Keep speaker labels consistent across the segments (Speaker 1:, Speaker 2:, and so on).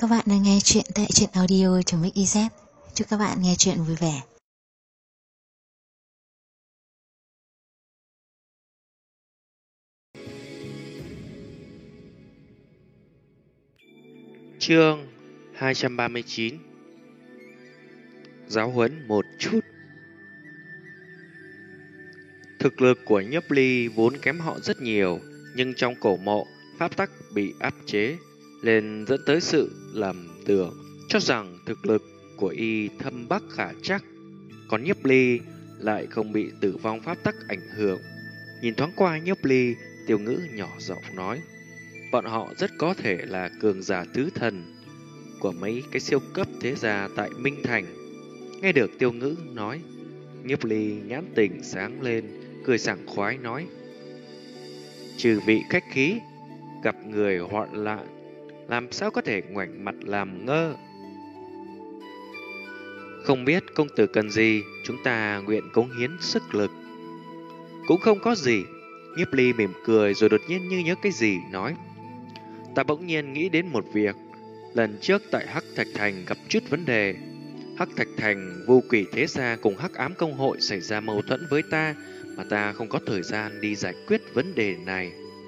Speaker 1: Các bạn đang nghe chuyện tại truyện audio.mix.iz. Chúc các bạn nghe chuyện vui vẻ.
Speaker 2: Chương 239. Giáo huấn một chút. Thực lực của Nhiếp Ly vốn kém họ rất nhiều, nhưng trong cổ mộ, pháp tắc bị áp chế, nên dẫn tới sự lầm tưởng cho rằng thực lực của y thâm bắc khả chắc. Còn Nhiếp Ly lại không bị tử vong pháp tắc ảnh hưởng. Nhìn thoáng qua Nhiếp Ly, Tiêu Ngữ nhỏ giọng nói, bọn họ rất có thể là cường giả tứ thần của mấy cái siêu cấp thế gia tại Minh Thành. Nghe được Tiêu Ngữ nói, Nhiếp Ly nhãn tình sáng lên, cười sảng khoái nói, trừ vị khách khí, gặp người hoạn nạn, làm sao có thể ngoảnh mặt làm ngơ. Không biết công tử cần gì, chúng ta nguyện cống hiến sức lực. Cũng không có gì. Nhiếp Ly mỉm cười rồi đột nhiên như nhớ cái gì nói, ta bỗng nhiên nghĩ đến một việc. Lần trước tại Hắc Thạch Thành gặp chút vấn đề. Hắc Thạch Thành vô quỷ thế gia cùng Hắc Ám Công hội xảy ra mâu thuẫn với ta, mà ta không có thời gian đi giải quyết vấn đề này.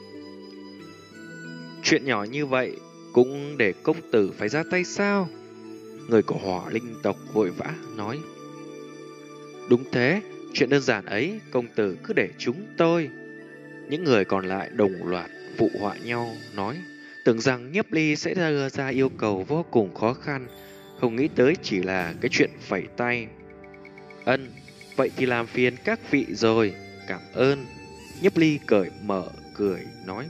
Speaker 2: Chuyện nhỏ như vậy cũng để công tử phải ra tay sao? Người của Hỏa Linh tộc vội vã nói. Đúng thế, chuyện đơn giản ấy công tử cứ để chúng tôi. Những người còn lại đồng loạt phụ họa nhau nói, tưởng rằng Nhiếp Ly sẽ đưa ra yêu cầu vô cùng khó khăn, không nghĩ tới chỉ là cái chuyện phẩy tay. Ân, vậy thì làm phiền các vị rồi, cảm ơn. Nhiếp Ly cởi mở cười nói,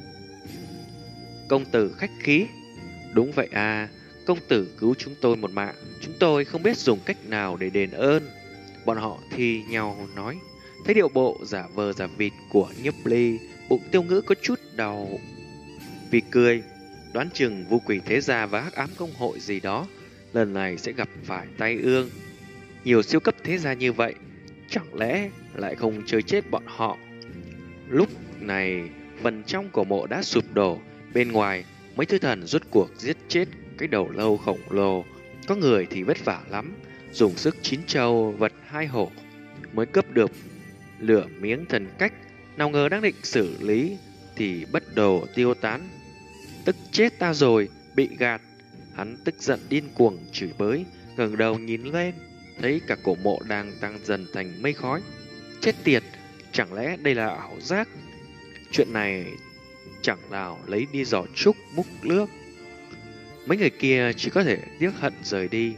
Speaker 2: công tử khách khí. Đúng vậy à, công tử cứu chúng tôi một mạng, chúng tôi không biết dùng cách nào để đền ơn. Bọn họ thì nhau nói. Thấy điệu bộ giả vờ giả vịt của Nhiếp Ly, bụng Tiêu Ngữ có chút đau vì cười. Đoán chừng vô quỷ thế gia và Hắc Ám Công hội gì đó lần này sẽ gặp phải tai ương. Nhiều siêu cấp thế gia như vậy, chẳng lẽ lại không chơi chết bọn họ? Lúc này phần trong của mộ đã sụp đổ, bên ngoài mấy thứ thần rốt cuộc giết chết cái đầu lâu khổng lồ. Có người thì vất vả lắm, dùng sức chín châu vật hai hổ mới cướp được lửa miếng thần cách, nào ngờ đang định xử lý thì bất đồ tiêu tán. Tức chết ta rồi, bị gạt. Hắn tức giận điên cuồng chửi bới, ngẩng đầu nhìn lên, thấy cả cổ mộ đang tăng dần thành mây khói. Chết tiệt, chẳng lẽ đây là ảo giác? Chuyện này chẳng nào lấy đi giỏ trúc múc nước. Mấy người kia chỉ có thể tiếc hận rời đi.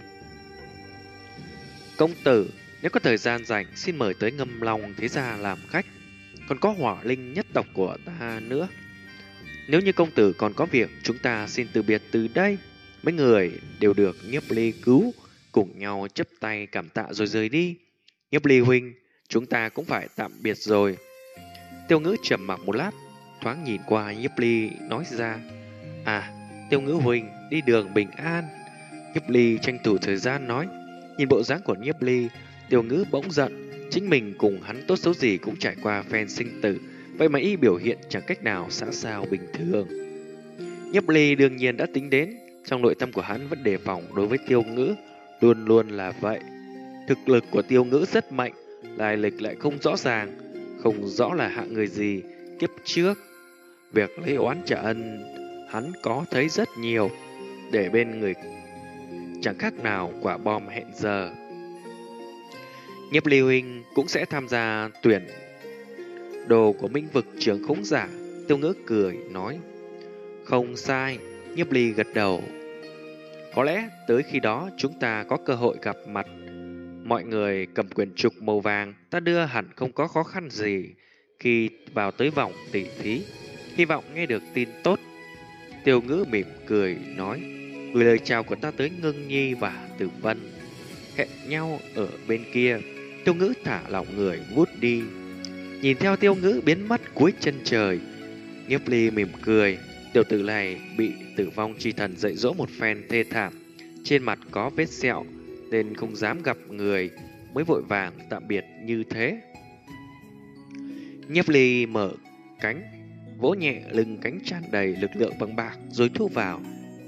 Speaker 2: Công tử, nếu có thời gian rảnh, xin mời tới Ngâm Long thế gia làm khách. Còn có Hỏa Linh nhất tộc của ta nữa. Nếu như công tử còn có việc, chúng ta xin từ biệt từ đây. Mấy người đều được Nhiếp Ly cứu, cùng nhau chấp tay cảm tạ rồi rời đi. Nhiếp Ly huynh, chúng ta cũng phải tạm biệt rồi. Tiêu Ngữ trầm mặc một lát, thoáng nhìn qua Nhiếp Ly nói ra, à, Tiêu Ngữ huynh, đi đường bình an. Nhiếp Ly tranh thủ thời gian nói. Nhìn bộ dáng của Nhiếp Ly, Tiêu Ngữ bỗng giận. Chính mình cùng hắn tốt xấu gì cũng trải qua phen sinh tử, vậy mà y biểu hiện chẳng cách nào xã giao bình thường. Nhiếp Ly đương nhiên đã tính đến, trong nội tâm của hắn vẫn đề phòng đối với Tiêu Ngữ, luôn luôn là vậy. Thực lực của Tiêu Ngữ rất mạnh, lai lịch lại không rõ ràng, không rõ là hạng người gì. Kiếp trước, việc lấy oán trả ân hắn có thấy rất nhiều, để bên người chẳng khác nào quả bom hẹn giờ. Nhiếp Ly huynh cũng sẽ tham gia tuyển đồ của Minh vực trưởng khống giả. Tiêu Ngữ cười nói. Không sai. Nhiếp Ly gật đầu. Có lẽ tới khi đó chúng ta có cơ hội gặp mặt. Mọi người cầm quyển trục màu vàng ta đưa hẳn không có khó khăn gì khi vào tới vòng tỉ thí. Hy vọng nghe được tin tốt. Tiêu Ngữ mỉm cười nói, gửi lời chào của ta tới Ngưng Nhi và Tử Vân. Hẹn nhau ở bên kia. Tiêu Ngữ thả lỏng người vút đi. Nhìn theo Tiêu Ngữ biến mất cuối chân trời, Nhiếp Ly mỉm cười. Tiểu tử này bị tử vong chi thần dạy dỗ một phen thê thảm, trên mặt có vết sẹo nên không dám gặp người, mới vội vàng tạm biệt như thế. Nhiếp Ly mở cánh, vỗ nhẹ lưng cánh tràn đầy lực lượng bằng bạc rồi thu vào.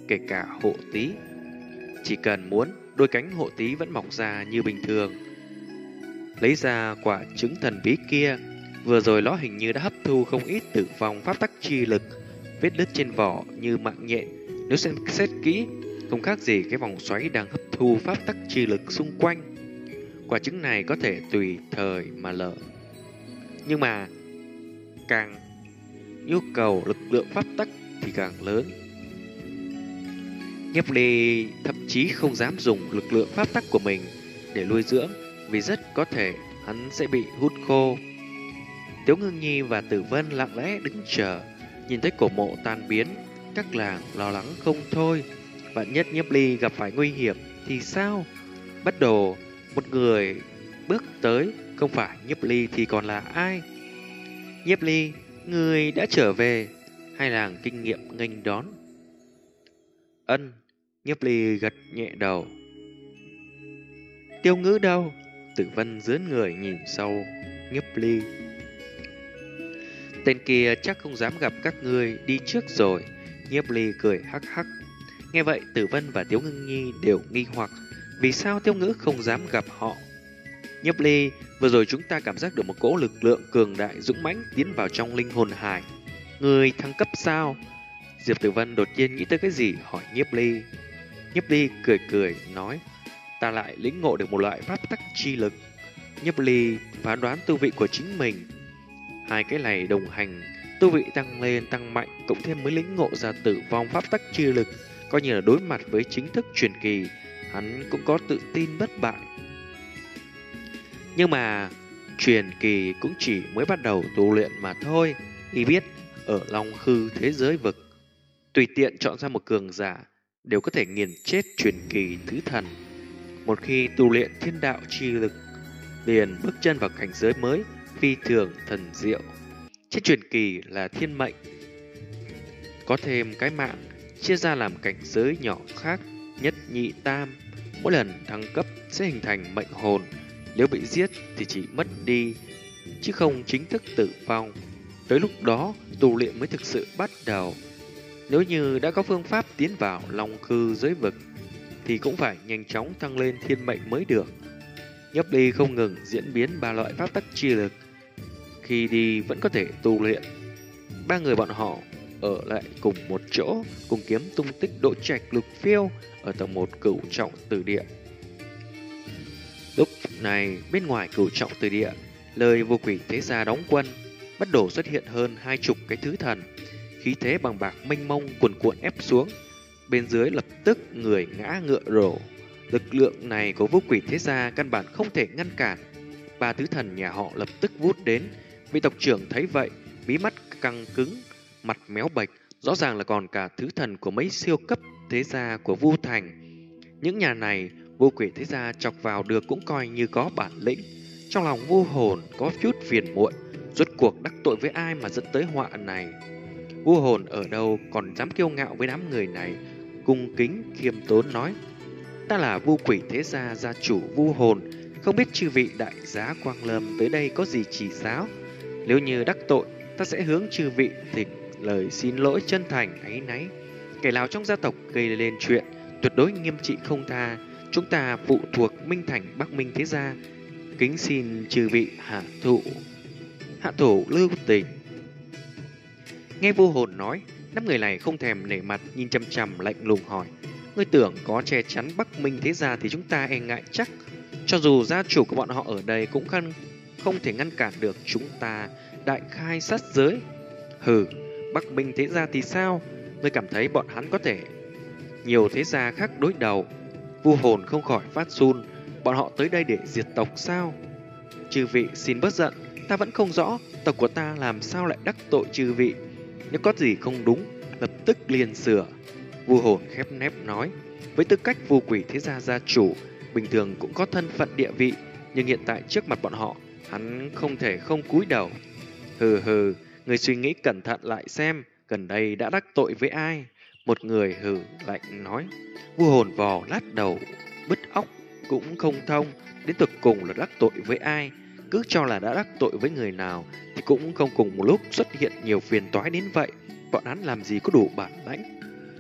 Speaker 2: kể cả hộ tí. Chỉ cần muốn, đôi cánh hộ tí vẫn mọc ra như bình thường. Lấy ra quả trứng thần bí kia, vừa rồi nó hình như đã hấp thu không ít tử vong pháp tắc chi lực, vết đứt trên vỏ như mạng nhện. Nếu xem xét kỹ, không khác gì cái vòng xoáy đang hấp thu pháp tắc chi lực xung quanh. Quả trứng này có thể tùy thời mà lở, nhưng mà càng nhu cầu lực lượng pháp tắc thì càng lớn. Nhiếp Ly thậm chí không dám dùng lực lượng pháp tắc của mình để nuôi dưỡng, vì rất có thể hắn sẽ bị hút khô. Tiếu Ngưng Nhi và Tử Vân lặng lẽ đứng chờ, nhìn thấy cổ mộ tan biến, các làng lo lắng không thôi. Vạn nhất Nhiếp Ly gặp phải nguy hiểm thì sao? Bắt đầu một người bước tới, không phải Nhiếp Ly thì còn là ai? Nhiếp Ly, người đã trở về. Hai làng kinh nghiệm nghênh đón. Ân. Nhiếp Ly gật nhẹ đầu. Tiêu Ngữ đâu? Tử Vân dướn người nhìn sau Nhiếp Ly. Tên kia chắc không dám gặp các ngươi, đi trước rồi. Nhiếp Ly cười hắc hắc. Nghe vậy Tử Vân và Tiếu Ngưng Nhi đều nghi hoặc, vì sao Tiêu Ngữ không dám gặp họ. Nhiếp Ly, vừa rồi chúng ta cảm giác được một cỗ lực lượng cường đại dũng mãnh tiến vào trong linh hồn hải. Người thăng cấp sao? Diệp Tử Vân đột nhiên nghĩ tới cái gì hỏi Nhiếp Ly. Nhiếp Ly cười cười nói, ta lại lĩnh ngộ được một loại pháp tắc chi lực. Nhiếp Ly phán đoán tu vị của chính mình. Hai cái này đồng hành, tu vị tăng lên tăng mạnh, cộng thêm mới lĩnh ngộ ra tử vong pháp tắc chi lực, coi như là đối mặt với chính thức truyền kỳ, hắn cũng có tự tin bất bại. Nhưng mà truyền kỳ cũng chỉ mới bắt đầu tu luyện mà thôi. Y biết ở Long Khư thế giới vực, tùy tiện chọn ra một cường giả đều có thể nghiền chết truyền kỳ thứ thần. Một khi tu luyện thiên đạo chi lực, liền bước chân vào cảnh giới mới phi thường thần diệu. Trên truyền kỳ là thiên mệnh, có thêm cái mạng chia ra làm cảnh giới nhỏ khác, nhất nhị tam. Mỗi lần thăng cấp sẽ hình thành mệnh hồn, nếu bị giết thì chỉ mất đi, chứ không chính thức tử vong. Tới lúc đó tu luyện mới thực sự bắt đầu. Nếu như đã có phương pháp tiến vào Long Khư giới vực thì cũng phải nhanh chóng thăng lên thiên mệnh mới được. Nhiếp Ly không ngừng diễn biến ba loại pháp tắc chi lực, khi đi vẫn có thể tu luyện. Ba người bọn họ ở lại cùng một chỗ, cùng kiếm tung tích Đỗ Trạch Lục Phiêu ở tầng 1 Cửu Trọng Tử Địa. Lúc này bên ngoài Cửu Trọng Tử Địa, lời Vô Quỷ Thế Gia đóng quân, bắt đầu xuất hiện hơn 20 cái thứ thần, khí thế bằng bạc mênh mông cuồn cuộn ép xuống. Bên dưới lập tức người ngã ngựa đổ. Lực lượng này của Vô Quỷ Thế Gia căn bản không thể ngăn cản. Ba thứ thần nhà họ lập tức vút đến. Vị tộc trưởng thấy vậy, mí mắt căng cứng, mặt méo bệch, rõ ràng là còn cả thứ thần của mấy siêu cấp thế gia của Vu Thành. Những nhà này Vô Quỷ Thế Gia chọc vào được cũng coi như có bản lĩnh. Trong lòng Vu Hồn có chút phiền muộn, rốt cuộc đắc tội với ai mà dẫn tới họa này. Vu Hồn ở đâu còn dám kiêu ngạo với đám người này, cung kính khiêm tốn nói: ta là Vô Quỷ Thế Gia gia chủ Vu Hồn, không biết chư vị đại giá Quang Lâm tới đây có gì chỉ giáo. Nếu như đắc tội, ta sẽ hướng chư vị thỉnh lời xin lỗi chân thành áy náy. Kẻ nào trong gia tộc gây lên chuyện, tuyệt đối nghiêm trị không tha. Chúng ta phụ thuộc Minh Thành Bắc Minh Thế Gia, kính xin chư vị hạ thủ lưu tình. Nghe Vô Hồn nói, đám người này không thèm nể mặt, nhìn chằm chằm lạnh lùng hỏi: ngươi tưởng có che chắn Bắc Minh Thế Gia thì chúng ta e ngại chắc? Cho dù gia chủ của bọn họ ở đây cũng không thể ngăn cản được chúng ta đại khai sát giới. Hừ, Bắc Minh Thế Gia thì sao? Ngươi cảm thấy bọn hắn có thể nhiều thế gia khác đối đầu? Vu Hồn không khỏi phát run. Bọn họ tới đây để diệt tộc sao? Chư vị xin bớt giận, ta vẫn không rõ tộc của ta làm sao lại đắc tội chư vị. Nếu có gì không đúng, lập tức liền sửa. Vu Hồn khép nép nói, với tư cách Vô Quỷ Thế Gia gia chủ, bình thường cũng có thân phận địa vị, nhưng hiện tại trước mặt bọn họ, hắn không thể không cúi đầu. Hừ hừ, người suy nghĩ cẩn thận lại xem, gần đây đã đắc tội với ai? Một người hừ lạnh nói. Vu Hồn vò lát đầu, bứt óc cũng không thông, đến tuyệt cùng là đắc tội với ai. Cứ cho là đã đắc tội với người nào thì cũng không cùng một lúc xuất hiện nhiều phiền toái đến vậy. Bọn hắn làm gì có đủ bản lãnh.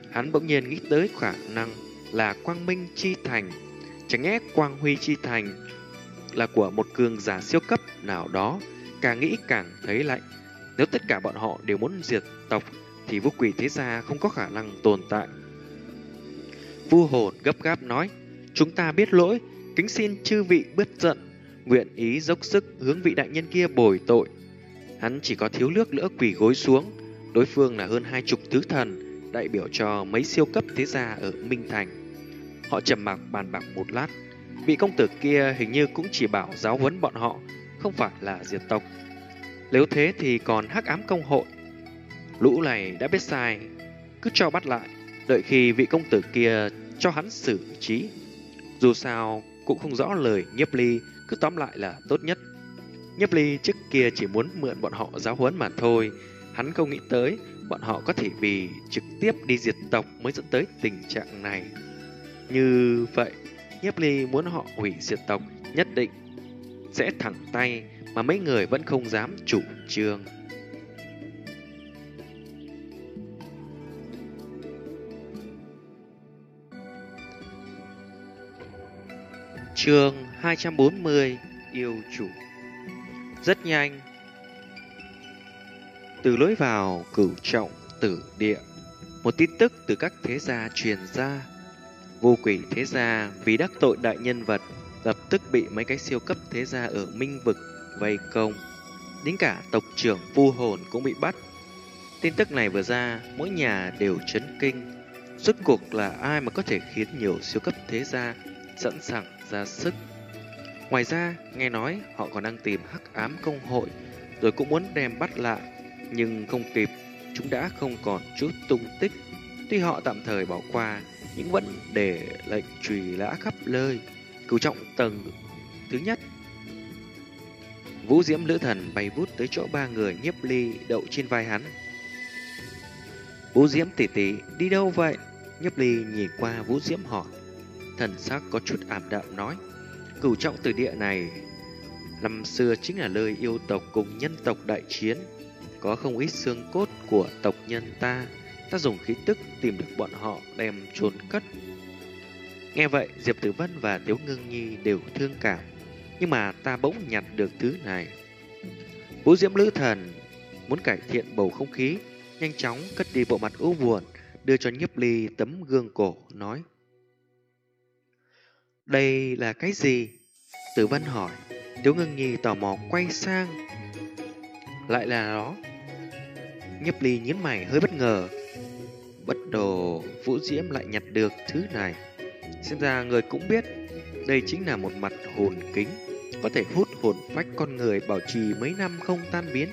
Speaker 2: Hắn bỗng nhiên nghĩ tới khả năng là Quang Minh Chi Thành. Chẳng lẽ Quang Huy Chi Thành là của một cường giả siêu cấp nào đó? Càng nghĩ càng thấy lạnh. Nếu tất cả bọn họ đều muốn diệt tộc thì Vũ Quỷ Thế Gia không có khả năng tồn tại. Vu Hồn gấp gáp nói, chúng ta biết lỗi, kính xin chư vị bớt giận, nguyện ý dốc sức hướng vị đại nhân kia bồi tội. Hắn chỉ có thiếu nước nữa quỳ gối xuống. Đối phương là hơn 20 tứ thần, đại biểu cho mấy siêu cấp thế gia ở Minh Thành. Họ trầm mặc bàn bạc một lát. Vị công tử kia hình như cũng chỉ bảo giáo huấn bọn họ, không phải là diệt tộc. Nếu thế thì còn Hắc Ám Công Hội. Lũ này đã biết sai, cứ cho bắt lại, đợi khi vị công tử kia cho hắn xử trí. Dù sao cũng không rõ lời Nhiếp Ly, cứ tóm lại là tốt nhất. Nhiếp Ly trước kia chỉ muốn mượn bọn họ giáo huấn mà thôi. Hắn không nghĩ tới bọn họ có thể vì trực tiếp đi diệt tộc mới dẫn tới tình trạng này. Như vậy, Nhiếp Ly muốn họ hủy diệt tộc nhất định sẽ thẳng tay, mà mấy người vẫn không dám chủ trương. Chương 240 Yêu chủ. Rất nhanh, từ lối vào Cửu Trọng Tử Địa, một tin tức từ các thế gia truyền ra. Vô Quỷ Thế Gia vì đắc tội đại nhân vật, lập tức bị mấy cái siêu cấp thế gia ở Minh Vực vây công. Đến cả tộc trưởng Vu Hồn cũng bị bắt. Tin tức này vừa ra, mỗi nhà đều chấn kinh. Rốt cuộc là ai mà có thể khiến nhiều siêu cấp thế gia sẵn sàng ra sức. Ngoài ra, nghe nói họ còn đang tìm Hắc Ám Công Hội, rồi cũng muốn đem bắt lại. Nhưng không kịp, chúng đã không còn chút tung tích. Tuy họ tạm thời bỏ qua, nhưng vẫn để lệnh truy lã khắp nơi. Cửu Trọng tầng thứ nhất, Vũ Diễm Lữ Thần bay vút tới chỗ ba người Nhiếp Ly đậu trên vai hắn. Vũ Diễm tỷ tỷ đi đâu vậy? Nhiếp Ly nhìn qua Vũ Diễm hỏi. Thần sắc có chút ảm đạm nói, Cửu Trọng Tử Địa này năm xưa chính là nơi yêu tộc cùng nhân tộc đại chiến, có không ít xương cốt của tộc nhân ta. Ta dùng khí tức tìm được bọn họ đem chôn cất. Nghe vậy, Diệp Tử Vân và Tiếu Ngưng Nhi đều thương cảm. Nhưng mà ta bỗng nhặt được thứ này. Vũ Diễm Lữ Thần muốn cải thiện bầu không khí, nhanh chóng cất đi bộ mặt u buồn, đưa cho Nhiếp Ly tấm gương cổ, nói. Đây là cái gì? Tử Vân hỏi. Tiếu Ngưng Nhi tò mò quay sang. Lại là nó. Nhiếp Ly nhíu mày hơi bất ngờ. Bất đồ Vũ Diễm lại nhặt được thứ này. Xem ra người cũng biết, đây chính là một mặt hồn kính, có thể hút hồn phách con người bảo trì mấy năm không tan biến.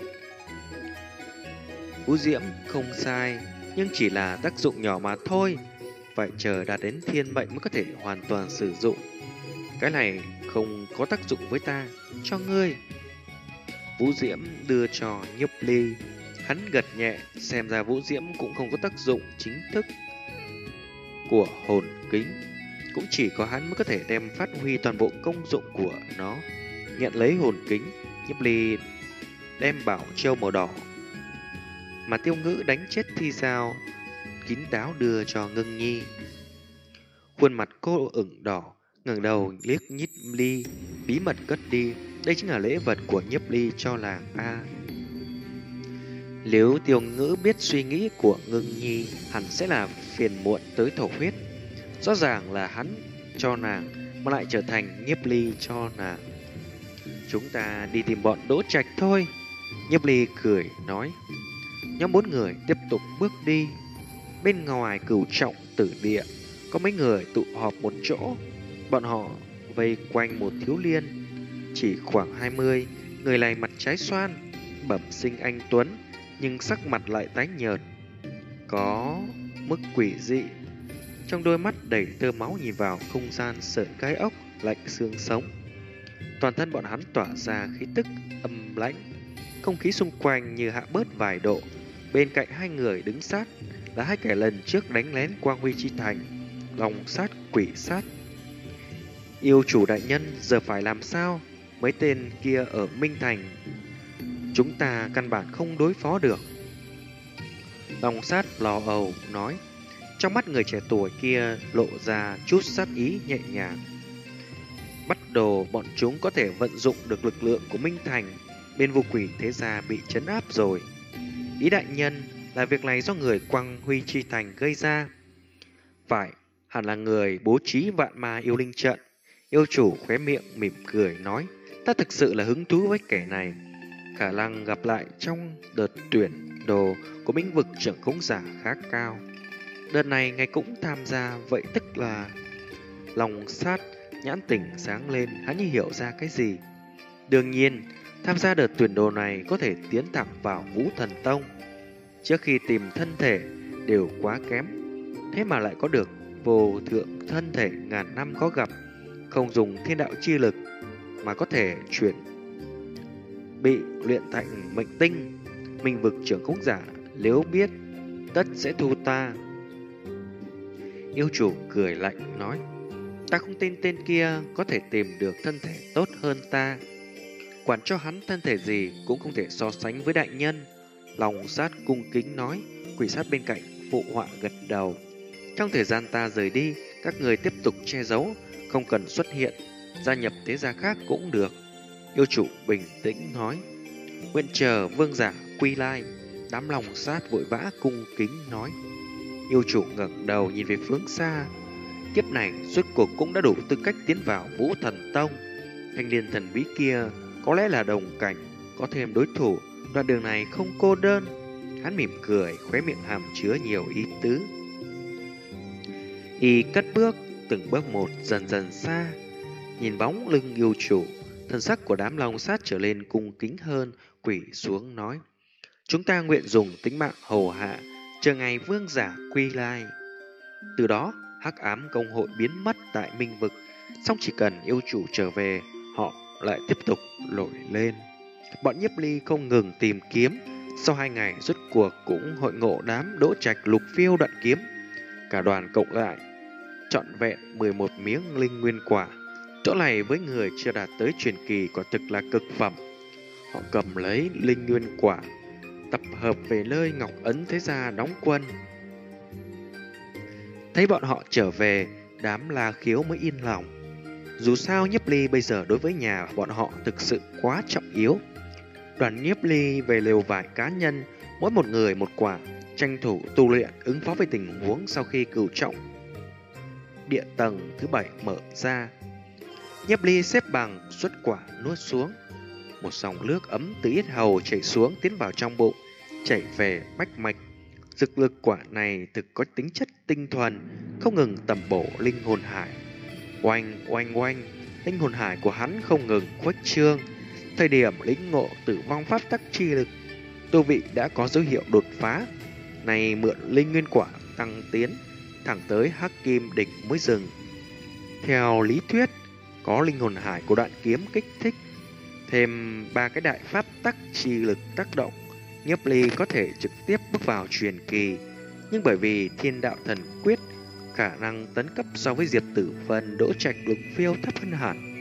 Speaker 2: Vũ Diễm không sai, nhưng chỉ là tác dụng nhỏ mà thôi. Phải chờ đạt đến thiên mệnh mới có thể hoàn toàn sử dụng. Cái này không có tác dụng với ta, cho ngươi. Vũ Diễm đưa cho Nhiếp Ly. Hắn gật nhẹ, xem ra Vũ Diễm cũng không có tác dụng chính thức của hồn kính. Cũng chỉ có hắn mới có thể đem phát huy toàn bộ công dụng của nó. Nhận lấy hồn kính, Nhiếp Ly đem bảo châu màu đỏ mà Tiêu Ngữ đánh chết Thi Giao kín đáo đưa cho Ngưng Nhi. Khuôn mặt cô ửng đỏ, ngẩng đầu liếc Nhiếp Ly, bí mật cất đi. Đây chính là lễ vật của Nhiếp Ly cho làng A. Nếu Tiêu Ngữ biết suy nghĩ của Ngưng Nhi, hẳn sẽ là phiền muộn tới thổ huyết. Rõ ràng là hắn cho nàng, mà lại trở thành Nhiếp Ly cho nàng. Chúng ta đi tìm bọn Đỗ Trạch thôi. Nhiếp Ly cười nói. Nhóm 4 người tiếp tục bước đi. Bên ngoài Cửu Trọng Tử Địa, có mấy người tụ họp một chỗ. Bọn họ vây quanh một thiếu niên chỉ khoảng 20. Người này mặt trái xoan, bẩm sinh anh tuấn, nhưng sắc mặt lại tái nhợt, có mức quỷ dị. Trong đôi mắt đầy tơ máu nhìn vào không gian sợi gai ốc lạnh xương sống. Toàn thân bọn hắn tỏa ra khí tức âm lãnh, không khí xung quanh như hạ bớt vài độ. Bên cạnh hai người đứng sát là hai kẻ lần trước đánh lén Quang Huy Chi Thành, lòng sát quỷ sát. Yêu chủ đại nhân, giờ phải làm sao? Mấy tên kia ở Minh Thành chúng ta căn bản không đối phó được. Lòng sát lò ầu nói. Trong mắt người trẻ tuổi kia lộ ra chút sát ý nhẹ nhàng. Bắt đầu bọn chúng có thể vận dụng được lực lượng của Minh Thành. Bên vô quỷ thế gia bị trấn áp rồi. Ý đại nhân là việc này do người Quang Huy Chi Thành gây ra. Phải, hẳn là người bố trí vạn ma yêu linh trận. Yêu chủ khóe miệng mỉm cười nói, ta thực sự là hứng thú với kẻ này. Khả năng gặp lại trong đợt tuyển đồ của Minh vực trưởng khống giả khá cao. Đợt này ngài cũng tham gia, vậy tức là lòng sát nhãn tỉnh sáng lên, hắn như hiểu ra cái gì. Đương nhiên, tham gia đợt tuyển đồ này có thể tiến thẳng vào Vũ Thần Tông. Trước khi tìm thân thể đều quá kém, thế mà lại có được vô thượng thân thể ngàn năm khó gặp, không dùng thiên đạo chi lực mà có thể chuyển bị luyện thành mệnh tinh. Minh vực trưởng khống giả nếu biết tất sẽ thu ta. Yêu chủ cười lạnh nói, ta không tin tên kia có thể tìm được thân thể tốt hơn ta. Quản cho hắn thân thể gì cũng không thể so sánh với đại nhân. Lòng sát cung kính nói, quỷ sát bên cạnh phụ họa gật đầu. Trong thời gian ta rời đi, các người tiếp tục che giấu, không cần xuất hiện, gia nhập thế gia khác cũng được. Yêu chủ bình tĩnh nói, nguyện chờ vương giả quy lai. Đám lòng sát vội vã cung kính nói. Yêu chủ ngẩng đầu nhìn về phương xa. Kiếp này rốt cuộc cũng đã đủ tư cách tiến vào Vũ Thần Tông. Thanh niên thần bí kia có lẽ là đồng cảnh, có thêm đối thủ, đoạn đường này không cô đơn. Hắn mỉm cười, khóe miệng hàm chứa nhiều ý tứ. Y cất bước, từng bước một dần dần xa. Nhìn bóng lưng yêu chủ, thân sắc của đám long sát trở lên cung kính hơn, quỳ xuống nói, chúng ta nguyện dùng tính mạng hầu hạ, chờ ngày vương giả quy lai. Từ đó, hắc ám công hội biến mất tại Minh vực, song chỉ cần yêu chủ trở về, họ lại tiếp tục nổi lên. Bọn Nhiếp Ly không ngừng tìm kiếm, sau 2 ngày rốt cuộc cũng hội ngộ đám Đỗ Trạch Lục Phiêu đoạn kiếm. Cả đoàn cộng lại trọn vẹn 11 miếng linh nguyên quả. Chỗ này với người chưa đạt tới truyền kỳ quả thực là cực phẩm. Họ cầm lấy linh nguyên quả, tập hợp về nơi Ngọc Ấn thế gia đóng quân. Thấy bọn họ trở về, đám La Khiếu mới yên lòng. Dù sao Nhiếp Ly bây giờ đối với nhà bọn họ thực sự quá trọng yếu. Đoàn Nhiếp Ly về lều vải cá nhân, mỗi một người một quả, tranh thủ tu luyện ứng phó với tình huống sau khi cửu trọng địa tầng thứ 7 mở ra. Nhiếp Ly xếp bằng xuất quả nuốt xuống. Một dòng nước ấm từ yết hầu chảy xuống tiến vào trong bụng, chảy về bách mạch. Dược lực quả này thực có tính chất tinh thuần, không ngừng tầm bổ linh hồn hải. Oanh oanh oanh, linh hồn hải của hắn không ngừng khuếch trương. Thời điểm lĩnh ngộ tử vong pháp tắc chi lực, tu vị đã có dấu hiệu đột phá. Này mượn linh nguyên quả tăng tiến, thẳng tới hắc kim đỉnh mới dừng. Theo lý thuyết, có linh hồn hải của đoạn kiếm kích thích, thêm 3 cái đại pháp tắc chi lực tác động, Nhiếp Ly có thể trực tiếp bước vào truyền kỳ. Nhưng bởi vì thiên đạo thần quyết, khả năng tấn cấp so với Diệp Tử Vân, Đỗ Trạch Lục Phiêu thấp hơn hẳn.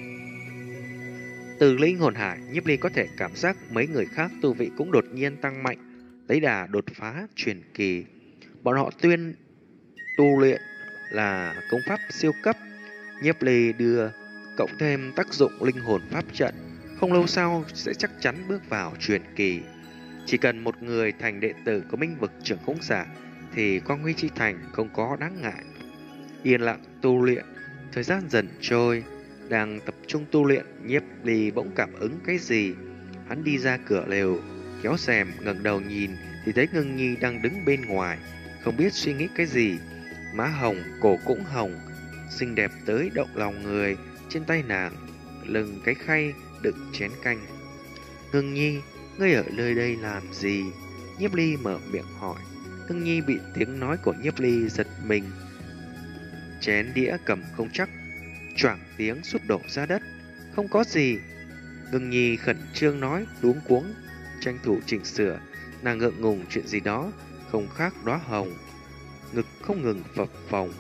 Speaker 2: Từ linh hồn hải, Nhiếp Ly có thể cảm giác mấy người khác tu vị cũng đột nhiên tăng mạnh, lấy đà đột phá truyền kỳ. Bọn họ tuyên tu luyện là công pháp siêu cấp. Nhiếp Ly đưa cộng thêm tác dụng linh hồn pháp trận, không lâu sau sẽ chắc chắn bước vào truyền kỳ. Chỉ cần một người thành đệ tử của Minh vực trưởng khống giả thì Quang Huy Chi Thành không có đáng ngại. Yên lặng tu luyện, thời gian dần trôi, đang tập trung tu luyện, Nhiếp Ly bỗng cảm ứng cái gì. Hắn đi ra cửa lều, kéo rèm ngẩng đầu nhìn thì thấy Ngưng Nhi đang đứng bên ngoài, không biết suy nghĩ cái gì. Má hồng, cổ cũng hồng, xinh đẹp tới động lòng người. Trên tay nàng lưng cái khay đựng chén canh. Ngưng Nhi, ngươi ở nơi đây làm gì? Nhiếp Ly mở miệng hỏi. Ngưng Nhi bị tiếng nói của Nhiếp Ly giật mình. Chén đĩa cầm không chắc, choảng tiếng sút đổ ra đất. Không có gì. Ngưng Nhi khẩn trương nói, luống cuống tranh thủ chỉnh sửa. Nàng ngượng ngùng chuyện gì đó, không khác đóa hồng, ngực không ngừng phập phồng.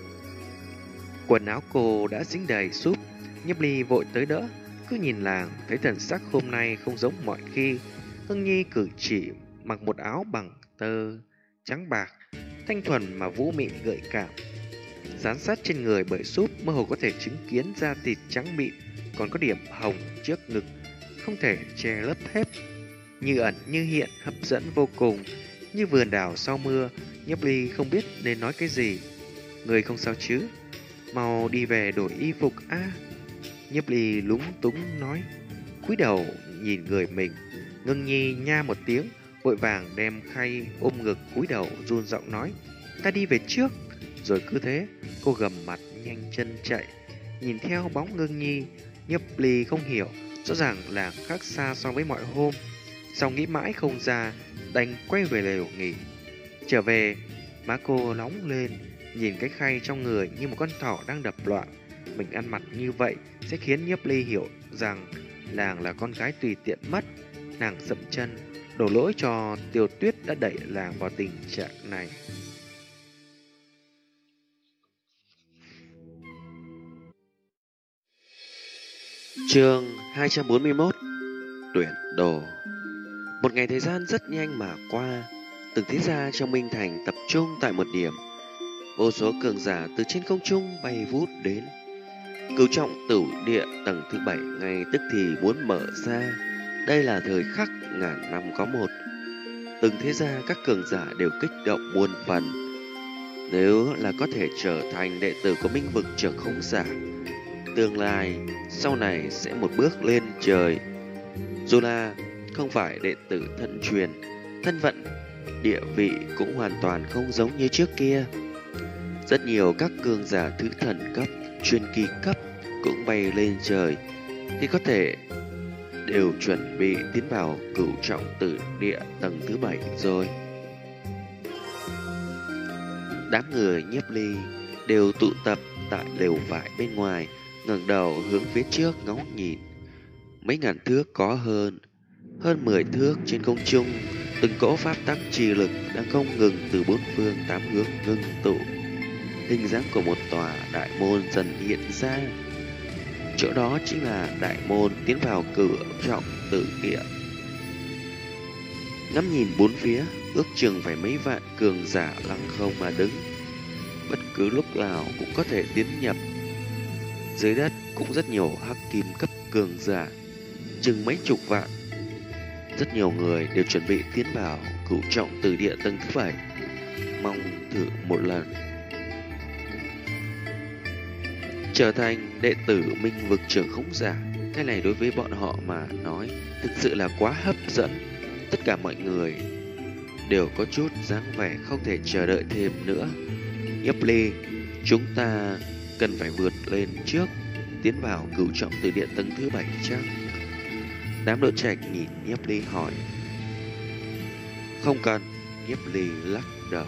Speaker 2: Quần áo cô đã dính đầy súp. Nhiếp Ly vội tới đỡ. Cứ nhìn nàng thấy thần sắc hôm nay không giống mọi khi. Ngưng Nhi cử chỉ mặc một áo bằng tơ trắng bạc, thanh thuần mà vũ mị gợi cảm. Dán sát trên người bởi súp mơ hồ có thể chứng kiến da thịt trắng mịn, còn có điểm hồng trước ngực, không thể che lấp hết. Như ẩn như hiện, hấp dẫn vô cùng, như vườn đào sau mưa. Nhiếp Ly không biết nên nói cái gì. Người không sao chứ? Mau đi về đổi y phục a. Nhiếp Ly lúng túng nói, cúi đầu nhìn người mình. Ngưng nhi nha một tiếng, vội vàng đem khay ôm ngực cúi đầu run giọng nói, ta đi về trước. Rồi cứ thế, cô gầm mặt nhanh chân chạy. Nhìn theo bóng Ngưng nhi, Nhiếp Ly không hiểu, rõ ràng là khác xa so với mọi hôm. Xong nghĩ mãi không ra, đành quay về lều nghỉ. Trở về, má cô nóng lên, nhìn cái khay trong người như một con thỏ đang đập loạn. Mình ăn mặc như vậy sẽ khiến Nhiếp Ly hiểu rằng nàng là con gái tùy tiện mất. Nàng dậm chân, đổ lỗi cho Tiêu Tuyết đã đẩy nàng vào tình trạng này. Chương 241. Tuyển đồ. Một ngày thời gian rất nhanh mà qua. Từng thế gia trong Minh Thành tập trung tại một điểm. Vô số cường giả từ trên không trung bay vút đến. Cửu trọng tử địa tầng thứ 7 ngay tức thì muốn mở ra. Đây là thời khắc ngàn năm có một. Từng thế gia các cường giả đều kích động muôn phần. Nếu là có thể trở thành đệ tử của Minh vực trưởng khống giả, tương lai sau này sẽ một bước lên trời. Dù là không phải đệ tử thân truyền, thân phận địa vị cũng hoàn toàn không giống như trước kia. Rất nhiều các cường giả thứ thần cấp, truyền kỳ cấp cũng bay lên trời, thì có thể đều chuẩn bị tiến vào cửu trọng tử địa tầng thứ 7 rồi. Đám người Nhiếp Ly đều tụ tập tại lều vải bên ngoài, ngẩng đầu hướng phía trước ngóng nhìn. Mấy ngàn thước có hơn 10 thước trên không trung, từng cỗ pháp tắc trì lực đang không ngừng từ bốn phương tám hướng ngưng tụ. Hình dáng của một tòa đại môn dần hiện ra. Chỗ đó chính là đại môn tiến vào cửu trọng tử địa. Ngắm nhìn bốn phía, ước chừng phải mấy vạn cường giả lăng không mà đứng. Bất cứ lúc nào cũng có thể tiến nhập. Dưới đất cũng rất nhiều hắc kim cấp cường giả, chừng mấy chục vạn. Rất nhiều người đều chuẩn bị tiến vào cửu trọng tử địa tầng thứ 7, mong thử một lần trở thành đệ tử Minh vực trưởng khống giả. Cái này đối với bọn họ mà nói thực sự là quá hấp dẫn. Tất cả mọi người đều có chút dáng vẻ không thể chờ đợi thêm nữa. Nhiếp Ly, chúng ta cần phải vượt lên trước, tiến vào cửu trọng tử địa tầng thứ 7 chăng? Đám Đỗ Trạch nhìn Nhiếp Ly hỏi. Không cần. Nhiếp Ly lắc đầu.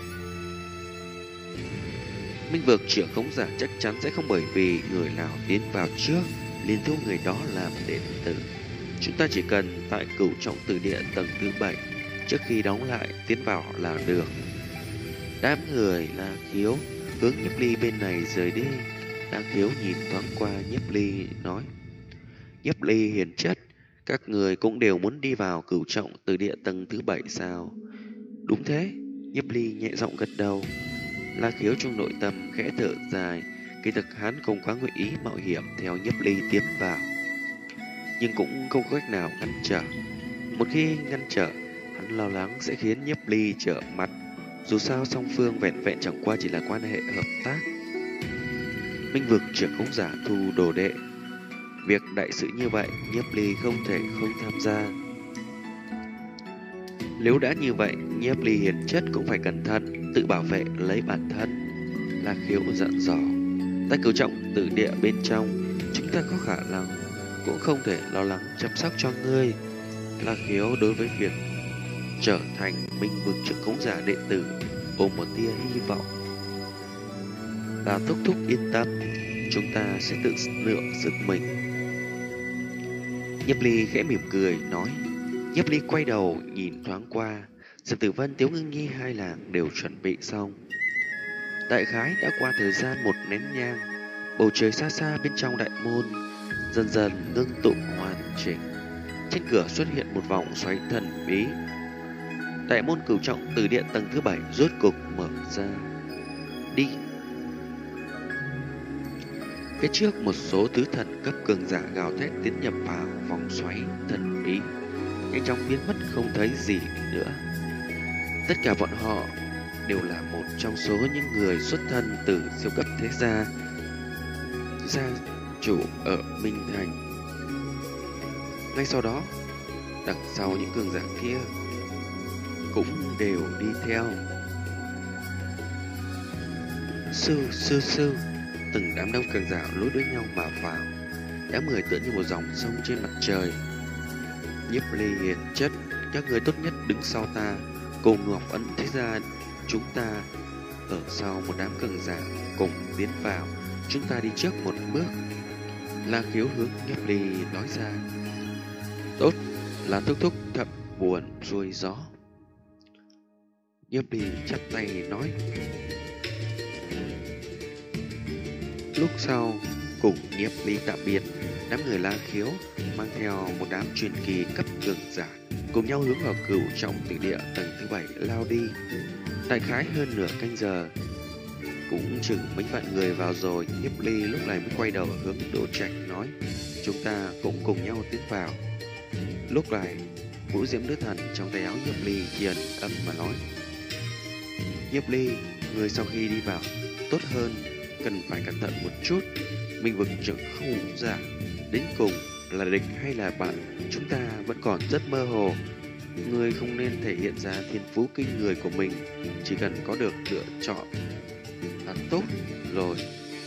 Speaker 2: Minh vực trưởng khống giả chắc chắn sẽ không bởi vì người nào tiến vào trước liền thu người đó làm đệ tử. Chúng ta chỉ cần tại cửu trọng tử địa tầng thứ 7 trước khi đóng lại tiến vào là được. Đám người La Khiếu hướng Nhiếp Ly bên này rời đi. La Khiếu nhìn thoáng qua Nhiếp Ly nói, Nhiếp Ly hiền chất, các người cũng đều muốn đi vào cửu trọng tử địa tầng thứ 7 sao? Đúng thế. Nhiếp Ly nhẹ giọng gật đầu. La Khiếu trong nội tâm khẽ thở dài. Kỳ thực hắn không quá nguyện ý mạo hiểm theo Nhiếp Ly tiến vào, nhưng cũng không có cách nào ngăn trở. Một khi ngăn trở, hắn lo lắng sẽ khiến Nhiếp Ly trở mặt. Dù sao song phương vẹn vẹn chẳng qua chỉ là quan hệ hợp tác. Minh vực trưởng khống giả thu đồ đệ, việc đại sự như vậy Nhiếp Ly không thể không tham gia. Nếu đã như vậy, Nhiếp Ly hiền chất cũng phải cẩn thận, tự bảo vệ lấy bản thân. La Khiếu dặn dò. Tại cửu trọng tử địa bên trong, chúng ta có khả năng cũng không thể lo lắng chăm sóc cho ngươi. La Khiếu đối với việc trở thành Minh vực trưởng khống giả đệ tử ôm một tia hy vọng. Ta thúc thúc yên tâm, chúng ta sẽ tự lượng sức mình. Nhiếp Ly khẽ mỉm cười nói. Nhiếp Ly quay đầu nhìn thoáng qua, Diệp Tử Vân, Tiếu Ngưng Nhi hai làng đều chuẩn bị xong. Đại khái đã qua thời gian một nén nhang, bầu trời xa xa bên trong đại môn dần dần ngưng tụ hoàn chỉnh. Trên cửa xuất hiện một vòng xoáy thần bí. Đại môn cửu trọng từ điện tầng thứ 7 rốt cục mở ra. Đi. Phía trước một số tứ thần cấp cường giả gào thét tiến nhập vào vòng xoáy thần bí, nhanh chóng biến mất không thấy gì nữa. Tất cả bọn họ đều là một trong số những người xuất thân từ siêu cấp thế gia chủ ở Minh Thành. Ngay sau đó, đằng sau những cường giả kia cũng đều đi theo. Sư, từng đám đông cường giả nối đuôi nhau mà vào. Đám người tựa như một dòng sông trên mặt trời. Nhiếp Ly hiền chất, các người tốt nhất đứng sau ta. Cùng Ngọc Ấn thế ra chúng ta ở sau một đám cường giả cùng tiến vào. Chúng ta đi trước một bước. La Khiếu hướng Nhiếp Ly nói ra. Tốt, là thúc thúc thậm buồn ruồi gió. Nhiếp Ly chắp tay nói. Lúc sau, cùng Nhiếp Ly tạm biệt, đám người La Khiếu mang theo một đám truyền kỳ cấp cường giả cùng nhau hướng vào cửu trọng tử địa tầng thứ 7 lao đi. Đại khái hơn nửa canh giờ, cũng chừng mấy vạn người vào rồi. Nhiếp Ly lúc này mới quay đầu hướng Đỗ Trạch nói, chúng ta cũng cùng nhau tiến vào. Lúc này, Vũ Diễm nữ thần trong tay áo Nhiếp Ly hiền âm mà nói, Nhiếp Ly, người sau khi đi vào, tốt hơn cần phải cẩn thận một chút. Minh vực trưởng không giả, đến cùng là địch hay là bạn, chúng ta vẫn còn rất mơ hồ. Người không nên thể hiện ra thiên phú kinh người của mình, chỉ cần có được lựa chọn là tốt rồi.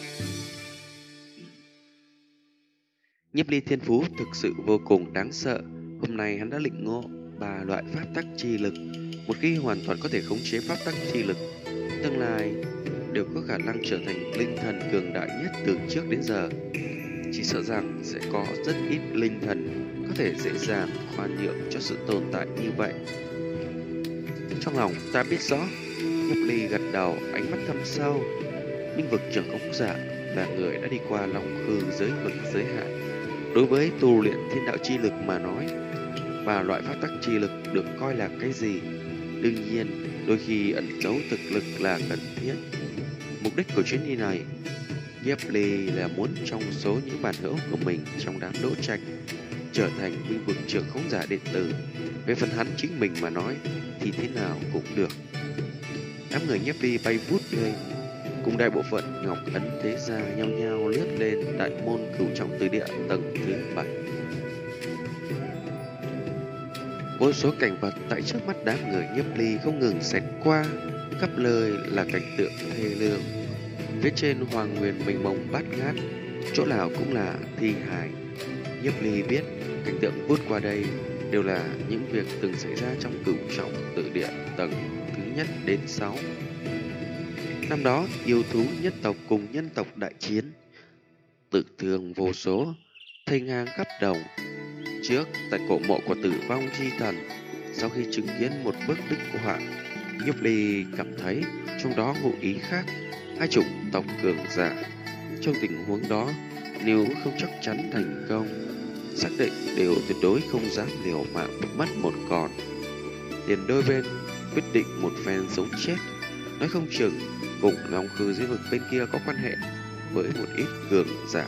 Speaker 2: Nhiếp Ly thiên phú thực sự vô cùng đáng sợ. Hôm nay hắn đã lĩnh ngộ 3 loại pháp tắc chi lực. Một khi hoàn toàn có thể khống chế pháp tắc chi lực, tương lai đều có khả năng trở thành linh thần cường đại nhất từ trước đến giờ. Chỉ sợ rằng sẽ có rất ít linh thần có thể dễ dàng khoan nhượng cho sự tồn tại như vậy. Trong lòng ta biết rõ. Nhiếp Ly gật đầu, ánh mắt thâm sâu. Minh vực trưởng không giả là người đã đi qua Long Khư giới vực giới hạn. Đối với tu luyện thiên đạo chi lực mà nói, và loại pháp tắc chi lực được coi là cái gì? Đương nhiên, đôi khi ẩn giấu thực lực là cần thiết. Mục đích của chuyến đi này, Nhiếp Ly là muốn trong số những bản hữu của mình trong đám Đỗ Trạch trở thành Minh vực trưởng không giả đệ tử. Về phần hắn chính mình mà nói thì thế nào cũng được. Đám người Nhiếp Ly bay vút lên, cùng đại bộ phận Ngọc Ấn thế gia nhau nhau lướt lên đại môn cửu trọng từ địa tầng thứ 7. Vô số cảnh vật tại trước mắt đám người Nhiếp Ly không ngừng xẹt qua, khắp nơi là cảnh tượng thê lương. Phía trên hoàng nguyên mênh mông bát ngát, chỗ nào cũng là thi hài. Nhiếp Ly biết cảnh tượng vút qua đây đều là những việc từng xảy ra trong cửu trọng tự địa tầng thứ nhất đến 6. Năm đó, yêu thú nhất tộc cùng nhân tộc đại chiến, tử thương vô số, thây ngang khắp đồng. Trước, tại cổ mộ của tử vong chi thần, sau khi chứng kiến một bức bích họa, Nhiếp Ly cảm thấy trong đó ngụ ý khác. Hai chủng tộc cường giả trong tình huống đó, nếu không chắc chắn thành công, xác định đều tuyệt đối không dám liều mạng mất một con. Tiền đôi bên quyết định một phen sống chết, nói không chừng cùng Long Khư giới vực bên kia có quan hệ với một ít cường giả.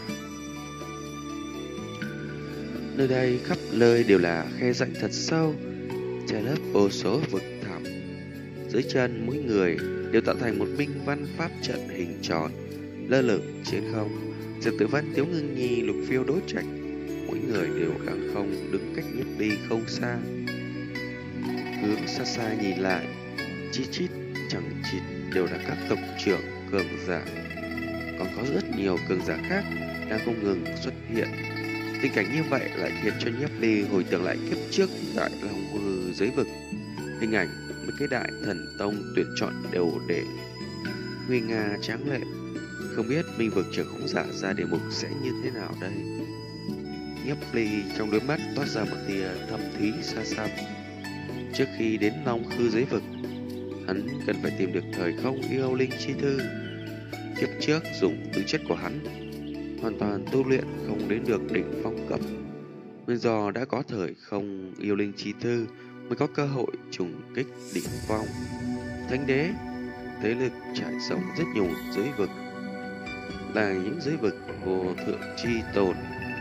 Speaker 2: Nơi đây khắp nơi đều là khe rãnh thật sâu, che lấp vô số vực thẳm. Dưới chân mỗi người đều tạo thành một minh văn pháp trận hình tròn lơ lửng trên không. Diệp Tử Văn, Tiếu Ngưng Nhi, Lục Phiêu, Đỗ Trạch, mỗi người đều lặng không đứng cách Nhiếp Ly không xa. Hướng xa xa nhìn lại, chi chít chẳng chịt đều là các tộc trưởng cường giả. Còn có rất nhiều cường giả khác đang không ngừng xuất hiện. Tình cảnh như vậy lại khiến cho Nhiếp Ly hồi tưởng lại kiếp trước tại Long Khư giới vực. Hình ảnh mấy cái đại thần tông tuyển chọn đều để nguy nga tráng lệ. Không biết Minh vực trưởng khống giả ra đề mục sẽ như thế nào đây? Nhiếp Ly trong đôi mắt toát ra một tia thâm thúy xa xăm. Trước khi đến Long Khư giới vực, hắn cần phải tìm được thời không yêu linh chi thư. Kiếp trước dùng tư chất của hắn hoàn toàn tu luyện không đến được đỉnh phong cấp. Nguyên do đã có thời không yêu linh chi thư mới có cơ hội trùng kích đỉnh phong. Thánh đế thế lực trải rộng rất nhiều giới vực, là những giới vực vô thượng chi tồn.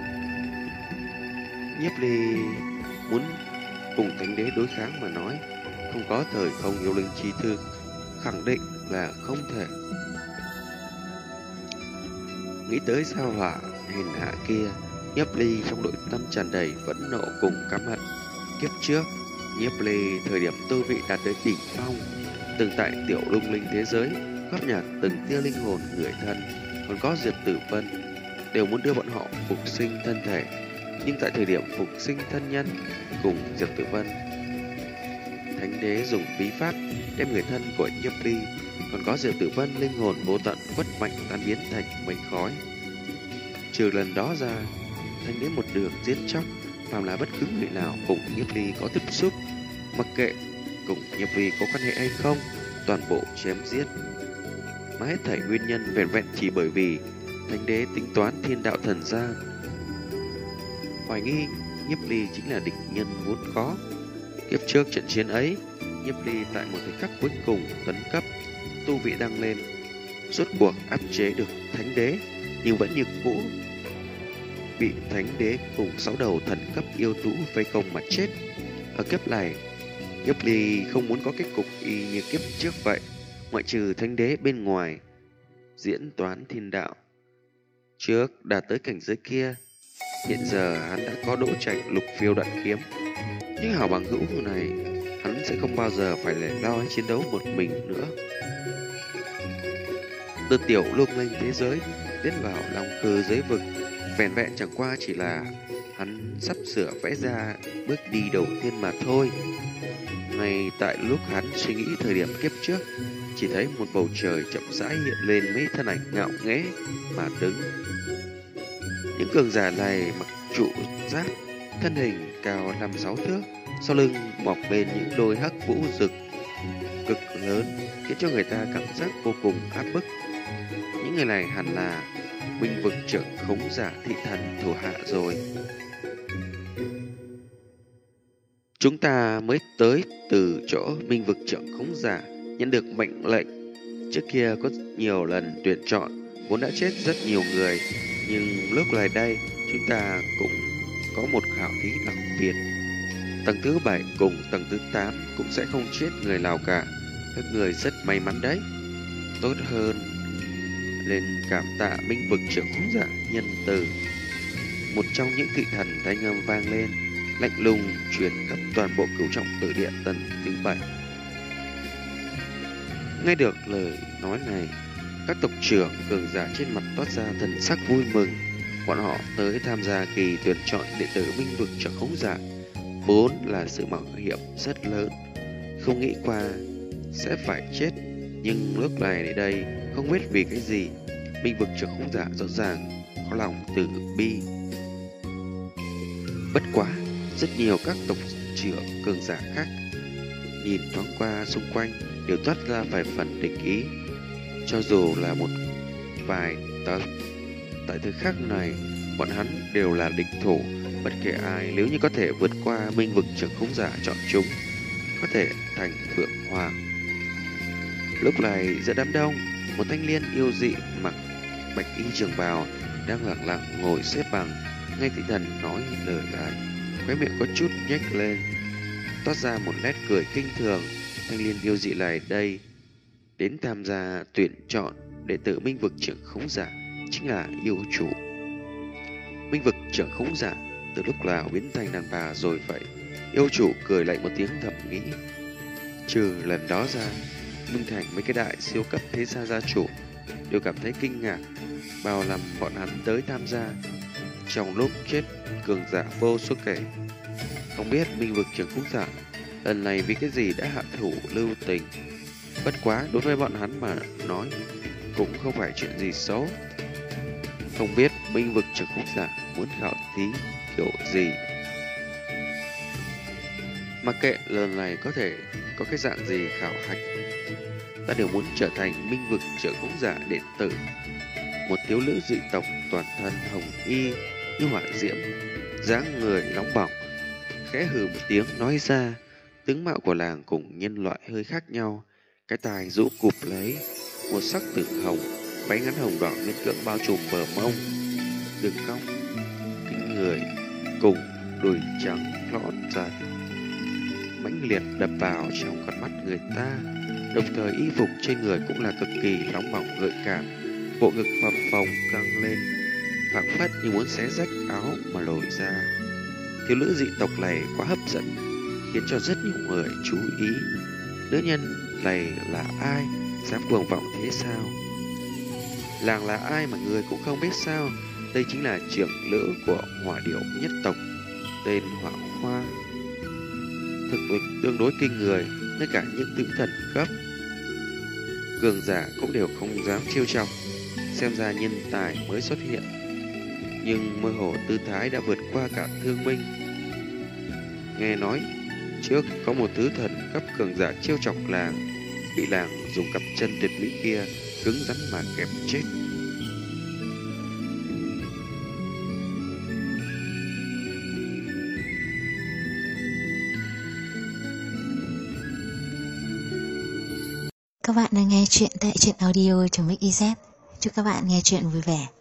Speaker 2: Nhiếp Ly muốn cùng thánh đế đối kháng mà nói, không có thời không yêu linh chi thư, khẳng định là không thể. Nghĩ tới sao hỏa hèn hạ kia, Nhiếp Ly trong nội tâm tràn đầy phẫn nộ cùng căm hận. Kiếp trước, Nhiếp Ly thời điểm tu vị đạt tới đỉnh phong, từng tại tiểu lung linh thế giới góp nhặt từng tia linh hồn người thân, còn có Diệp Tử Vân, đều muốn đưa bọn họ phục sinh thân thể. Nhưng tại thời điểm phục sinh thân nhân cùng Diệp Tử Vân, thánh đế dùng bí pháp đem người thân của Nhiếp Ly, còn có Diệp Tử Vân linh hồn vô tận quất mạnh tan biến thành mây khói. Trừ lần đó ra, thánh đế một đường giết chóc, phàm là bất cứ người nào cùng Nhiếp Ly có tiếp xúc, mặc kệ cùng Nhiếp Ly có quan hệ hay không, toàn bộ chém giết. Mà hết thảy nguyên nhân vẹn vẹn chỉ bởi vì thánh đế tính toán thiên đạo thần gian, hoài nghi Nhiếp Ly chính là địch nhân vốn có. Kiếp trước trận chiến ấy, Nhiếp Ly tại một thời khắc cuối cùng tấn cấp, tu vị đăng lên, rốt cuộc áp chế được thánh đế, nhưng vẫn như cũ bị thánh đế cùng 6 đầu thần cấp yêu thú vây công mà chết. Ở kiếp này, Nhiếp Ly không muốn có kết cục y như kiếp trước vậy, ngoại trừ thánh đế bên ngoài diễn toán thiên đạo. Trước đạt tới cảnh giới kia, hiện giờ hắn đã có đỗ chạy lục phiêu đoạn kiếm, nhưng hảo bằng hữu này hắn sẽ không bao giờ phải lo chiến đấu một mình nữa. Từ tiểu lung linh thế giới tiến vào lòng cư giới vực, vẹn vẹn chẳng qua chỉ là hắn sắp sửa vẽ ra bước đi đầu tiên mà thôi. Ngay tại lúc hắn suy nghĩ thời điểm kiếp trước, chỉ thấy một bầu trời chậm rãi hiện lên mấy thân ảnh ngạo nghễ mà đứng. Những cường giả này mặc trụ giáp, thân hình cao 5-6 thước, sau lưng mọc lên những đôi hắc vũ rực cực lớn, khiến cho người ta cảm giác vô cùng áp bức. Những người này hẳn là Minh Vực Trưởng Khống Giả thị thần thủ hạ rồi. Chúng ta mới tới từ chỗ Minh Vực Trưởng Khống Giả nhận được mệnh lệnh. Trước kia có nhiều lần tuyển chọn, vốn đã chết rất nhiều người, nhưng lúc này đây chúng ta cũng có một khảo thí đặc biệt. Tầng thứ 7 cùng tầng thứ 8 cũng sẽ không chết người nào cả. Các người rất may mắn đấy. Tốt hơn nên cảm tạ Minh Vực Trưởng Khống Giả nhân từ. Một trong những thị thần thanh âm vang lên, lạnh lùng truyền khắp toàn bộ Cửu Trọng Tử Địa tầng thứ 7. Nghe được lời nói này, các tộc trưởng cường giả trên mặt toát ra thần sắc vui mừng. Bọn họ tới tham gia kỳ tuyển chọn đệ tử Minh Vực Trưởng Khống Giả vốn là sự mạo hiểm rất lớn, không nghĩ qua sẽ phải chết. Nhưng lúc này đến đây, không biết vì cái gì, Minh Vực Trưởng Khống Giả rõ ràng có lòng từ bi. Bất quá, rất nhiều các tộc trưởng cường giả khác nhìn thoáng qua xung quanh đều toát ra vài phần địch ý, cho dù là một vài tấc. Tại thời khắc này, bọn hắn đều là địch thủ, bất kể ai nếu như có thể vượt qua Minh Vực Trưởng Khống Giả chọn chúng, có thể thành Phượng Hoàng. Lúc này giữa đám đông, một thanh niên yêu dị mặc bạch y trường bào đang lặng lặng ngồi xếp bằng, nghe thị thần nói lời lại, khóe miệng có chút nhếch lên, toát ra một nét cười kinh thường. Thanh niên yêu dị này đây đến tham gia tuyển chọn đệ tử Minh Vực Trưởng Khống Giả chính là yêu chủ. Minh Vực Trưởng Khống Giả từ lúc nào biến thành đàn bà rồi vậy? Yêu chủ cười lạnh một tiếng thầm nghĩ. Trừ lần đó ra, Minh Thành mấy cái đại siêu cấp thế gia gia chủ đều cảm thấy kinh ngạc, bao năm bọn hắn tới tham gia, trong lúc chết cường giả vô số kể. Không biết Minh Vực Trưởng Khống Giả lần này vì cái gì đã hạ thủ lưu tình. Bất quá đối với bọn hắn mà nói cũng không phải chuyện gì xấu. Không biết Minh Vực Trưởng Khống Giả muốn khảo thí kiểu gì. Mặc kệ lần này có thể có cái dạng gì khảo hạch, ta đều muốn trở thành Minh Vực Trưởng Khống Giả đệ tử. Một thiếu nữ dị tộc toàn thân hồng y như hỏa diễm, dáng người nóng bỏng, khẽ hừ một tiếng nói ra. Tướng mạo của làng cùng nhân loại hơi khác nhau. Cái tai rũ cụp lấy, một sắc tử hồng, váy ngắn hồng đỏ miễn cưỡng bao trùm bờ mông, đường cong, kính người, cùng đùi trắng lõn dài, mãnh liệt đập vào trong con mắt người ta. Đồng thời y phục trên người cũng là cực kỳ nóng bỏng gợi cảm, bộ ngực phập phồng căng lên, phảng phất như muốn xé rách áo mà lồi ra. Thiếu nữ dị tộc này quá hấp dẫn, khiến cho rất nhiều người chú ý. Nữ nhân này là ai, dám cuồng vọng thế sao? Làng là ai mà người cũng không biết sao? Đây chính là trưởng nữ của Hỏa Điểu nhất tộc, tên Hỏa Hoa. Thực lực tương đối kinh người, ngay cả những tử thần cấp cường giả cũng đều không dám trêu chọc. Xem ra nhân tài mới xuất hiện, nhưng mơ hồ tư thái đã vượt qua cả thương minh. Nghe nói trước có một thứ thần cấp cường giả trêu chọc làng, bị làng dùng cặp chân tuyệt mỹ kia cứng rắn mà kẹp chết.
Speaker 1: Các bạn đang nghe chuyện tại truyện audio.mix.iz. Chúc các bạn nghe chuyện vui vẻ.